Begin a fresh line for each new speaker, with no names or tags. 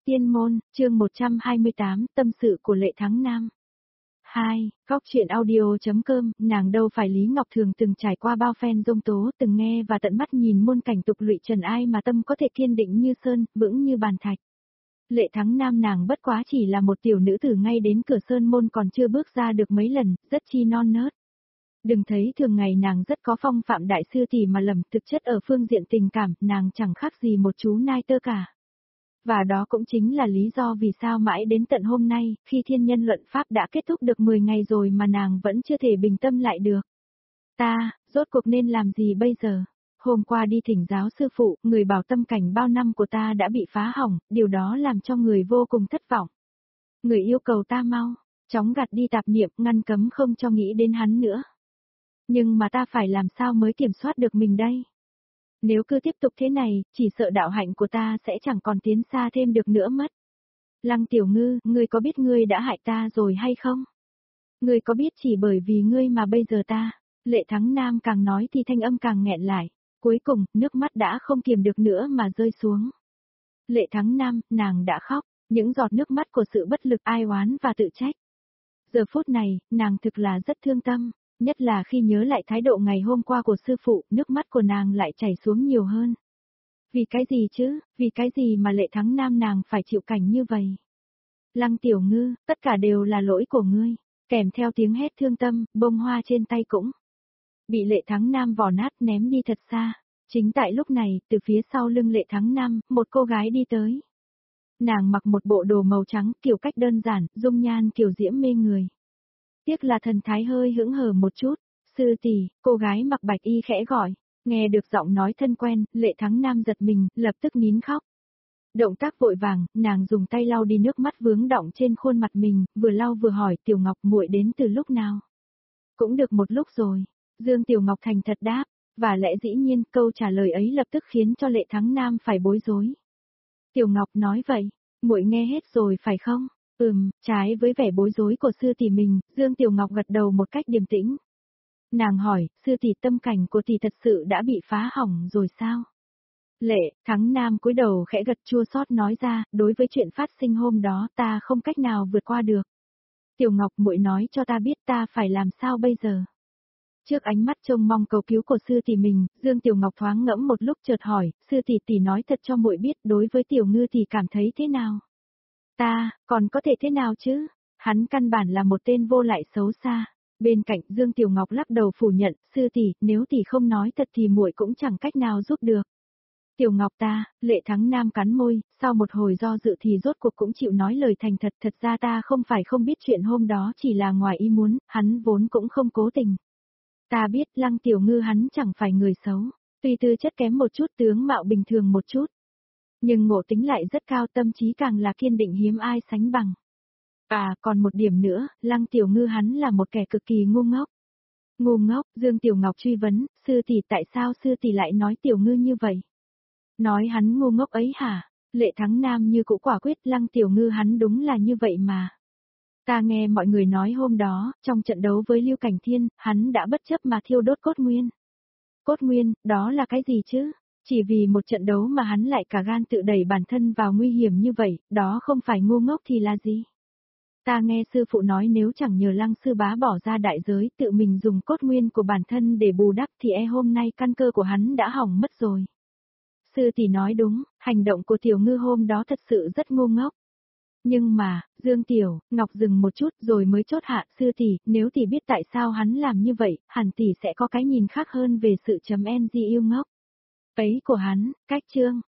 Tiên môn, chương 128, tâm sự của Lệ Thắng Nam. 2. Góc truyện audio.com, nàng đâu phải Lý Ngọc Thường từng trải qua bao phen dông tố, từng nghe và tận mắt nhìn muôn cảnh tục lụy trần, ai mà tâm có thể kiên định như sơn, vững như bàn thạch. Lệ Thắng Nam nàng bất quá chỉ là một tiểu nữ tử ngay đến cửa sơn môn còn chưa bước ra được mấy lần, rất chi non nớt. Đừng thấy thường ngày nàng rất có phong phạm đại sư tỷ mà lầm, thực chất ở phương diện tình cảm, nàng chẳng khác gì một chú nai tơ cả. Và đó cũng chính là lý do vì sao mãi đến tận hôm nay, khi thiên nhân luận pháp đã kết thúc được 10 ngày rồi mà nàng vẫn chưa thể bình tâm lại được. Rốt cuộc nên làm gì bây giờ? Hôm qua đi thỉnh giáo sư phụ, người bảo tâm cảnh bao năm của ta đã bị phá hỏng, điều đó làm cho người vô cùng thất vọng. Người yêu cầu ta mau, chóng gạt đi tạp niệm, ngăn cấm không cho nghĩ đến hắn nữa. Nhưng mà ta phải làm sao mới kiểm soát được mình đây? Nếu cứ tiếp tục thế này, chỉ sợ đạo hạnh của ta sẽ chẳng còn tiến xa thêm được nữa mất. Lăng Tiểu Ngư, ngươi có biết ngươi đã hại ta rồi hay không? Ngươi có biết chỉ bởi vì ngươi mà bây giờ ta, Lệ Thắng Nam càng nói thì thanh âm càng nghẹn lại, cuối cùng, nước mắt đã không kiềm được nữa mà rơi xuống. Lệ Thắng Nam, nàng đã khóc, những giọt nước mắt của sự bất lực ai oán và tự trách. Giờ phút này, nàng thực là rất thương tâm. Nhất là khi nhớ lại thái độ ngày hôm qua của sư phụ, nước mắt của nàng lại chảy xuống nhiều hơn. Vì cái gì chứ, vì cái gì mà Lệ Thắng Nam nàng phải chịu cảnh như vậy? Lăng Tiểu Ngư, tất cả đều là lỗi của ngươi, kèm theo tiếng hét thương tâm, bông hoa trên tay cũng bị Lệ Thắng Nam vò nát ném đi thật xa. Chính tại lúc này, từ phía sau lưng Lệ Thắng Nam, một cô gái đi tới. Nàng mặc một bộ đồ màu trắng, kiểu cách đơn giản, dung nhan kiểu diễm mê người. Tiếc là thần thái hơi hững hờ một chút, sư tỷ, cô gái mặc bạch y khẽ gọi, nghe được giọng nói thân quen, Lệ Thắng Nam giật mình, lập tức nín khóc. Động tác vội vàng, nàng dùng tay lau đi nước mắt vướng đọng trên khuôn mặt mình, vừa lau vừa hỏi Tiểu Ngọc muội đến từ lúc nào. Cũng được một lúc rồi, Dương Tiểu Ngọc thành thật đáp, và lẽ dĩ nhiên câu trả lời ấy lập tức khiến cho Lệ Thắng Nam phải bối rối. Tiểu Ngọc nói vậy, muội nghe hết rồi phải không? Trái với vẻ bối rối của sư tỷ mình, Dương Tiểu Ngọc gật đầu một cách điềm tĩnh. Nàng hỏi, sư tỷ tâm cảnh của tỷ thật sự đã bị phá hỏng rồi sao? Lệ Thắng Nam cúi đầu khẽ gật chua xót nói ra, đối với chuyện phát sinh hôm đó ta không cách nào vượt qua được. Tiểu Ngọc muội nói cho ta biết ta phải làm sao bây giờ? Trước ánh mắt trông mong cầu cứu của sư tỷ mình, Dương Tiểu Ngọc thoáng ngẫm một lúc chợt hỏi, sư tỷ nói thật cho muội biết đối với Tiểu Ngư tỷ cảm thấy thế nào? Ta, còn có thể thế nào chứ? Hắn căn bản là một tên vô lại xấu xa. Bên cạnh Dương Tiểu Ngọc lắc đầu phủ nhận, sư tỷ, nếu tỷ không nói thật thì muội cũng chẳng cách nào giúp được. Tiểu Ngọc ta, Lệ Thắng Nam cắn môi, sau một hồi do dự thì rốt cuộc cũng chịu nói lời thành thật, thật ra ta không phải không biết chuyện hôm đó chỉ là ngoài ý muốn, hắn vốn cũng không cố tình. Ta biết Lăng Tiểu Ngư hắn chẳng phải người xấu, tuy tư chất kém một chút, tướng mạo bình thường một chút. Nhưng ngộ tính lại rất cao, tâm trí càng là kiên định hiếm ai sánh bằng. Còn một điểm nữa, Lăng Tiểu Ngư hắn là một kẻ cực kỳ ngu ngốc. Ngu ngốc, Dương Tiểu Ngọc truy vấn, sư tỷ tại sao sư tỷ lại nói Tiểu Ngư như vậy? Nói hắn ngu ngốc ấy hả? Lệ Thắng Nam như cũ quả quyết, Lăng Tiểu Ngư hắn đúng là như vậy mà. Ta nghe mọi người nói hôm đó, trong trận đấu với Lưu Cảnh Thiên, hắn đã bất chấp mà thiêu đốt cốt nguyên. Cốt nguyên, đó là cái gì chứ? Chỉ vì một trận đấu mà hắn lại cả gan tự đẩy bản thân vào nguy hiểm như vậy, đó không phải ngu ngốc thì là gì? Ta nghe sư phụ nói nếu chẳng nhờ Lăng sư bá bỏ ra đại giới tự mình dùng cốt nguyên của bản thân để bù đắp thì hôm nay căn cơ của hắn đã hỏng mất rồi. Sư tỷ nói đúng, hành động của Tiểu Ngư hôm đó thật sự rất ngu ngốc. Nhưng mà, Dương Tiểu Ngọc dừng một chút rồi mới chốt hạ, sư tỷ, nếu tỷ biết tại sao hắn làm như vậy, hẳn tỷ sẽ có cái nhìn khác hơn về sự .ng yêu ngốc ấy của hắn. Cách chương